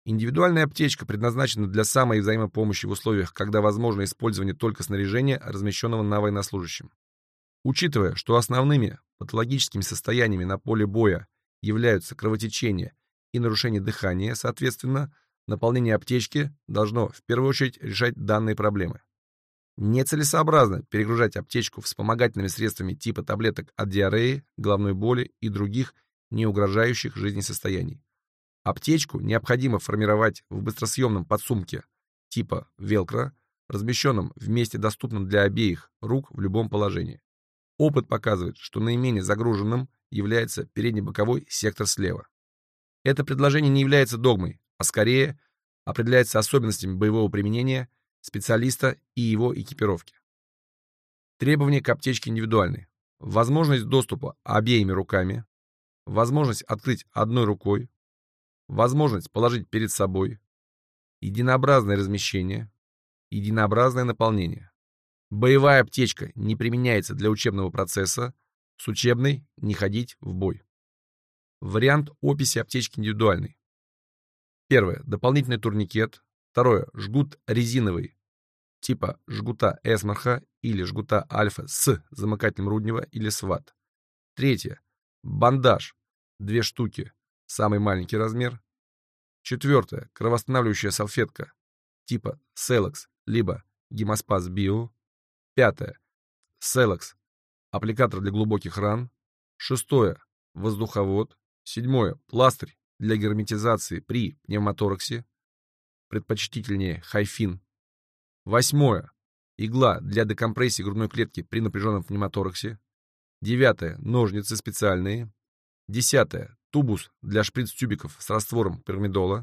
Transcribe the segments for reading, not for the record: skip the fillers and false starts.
Индивидуальная аптечка предназначена для самой взаимопомощи в условиях, когда возможно использование только снаряжения, размещенного на военнослужащем. Учитывая, что основными патологическими состояниями на поле боя являются кровотечение и нарушение дыхания, соответственно, наполнение аптечки должно в первую очередь решать данные проблемы. Нецелесообразно перегружать аптечку вспомогательными средствами типа таблеток от диареи, головной боли и других неугрожающих жизни состояний. Аптечку необходимо формировать в быстросъемном подсумке типа велкро, размещенном в месте, доступном для обеих рук в любом положении. Опыт показывает, что наименее загруженным является передне-боковой сектор слева. Это предложение не является догмой, а скорее определяется особенностями боевого применения специалиста и его экипировки. Требования к аптечке индивидуальны. Возможность доступа обеими руками, возможность открыть одной рукой, возможность положить перед собой, единообразное размещение, единообразное наполнение. Боевая аптечка не применяется для учебного процесса, с учебной не ходить в бой. Вариант описи аптечки индивидуальный. Первое. Дополнительный турникет. Второе. Жгут резиновый, типа жгута Эсмарха или жгута Альфа с замыкателем Руднева или СВАТ. Третье. Бандаж. 2 штуки. Самый маленький размер. Четвертое. Кровоостанавливающая салфетка типа Селекс либо Гемоспас Био. Пятое. Селекс. Аппликатор для глубоких ран. Шестое. Воздуховод. Седьмое. Пластырь для герметизации при пневмотораксе. Предпочтительнее хайфин. Восьмое. Игла для декомпрессии грудной клетки при напряженном пневмотораксе. Девятое. Ножницы специальные. Десятое. Тубус для шприц-тюбиков с раствором пирамидола.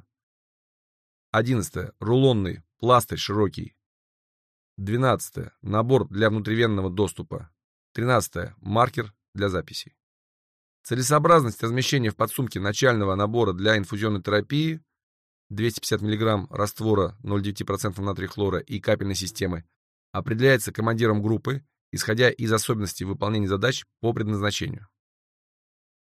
11. Рулонный пластырь широкий. 12. Набор для внутривенного доступа. 13. Маркер для записей. Целесообразность размещения в подсумке начального набора для инфузионной терапии 250 мг раствора 0,9% натрия хлора и капельной системы определяется командиром группы, исходя из особенностей выполнения задач по предназначению.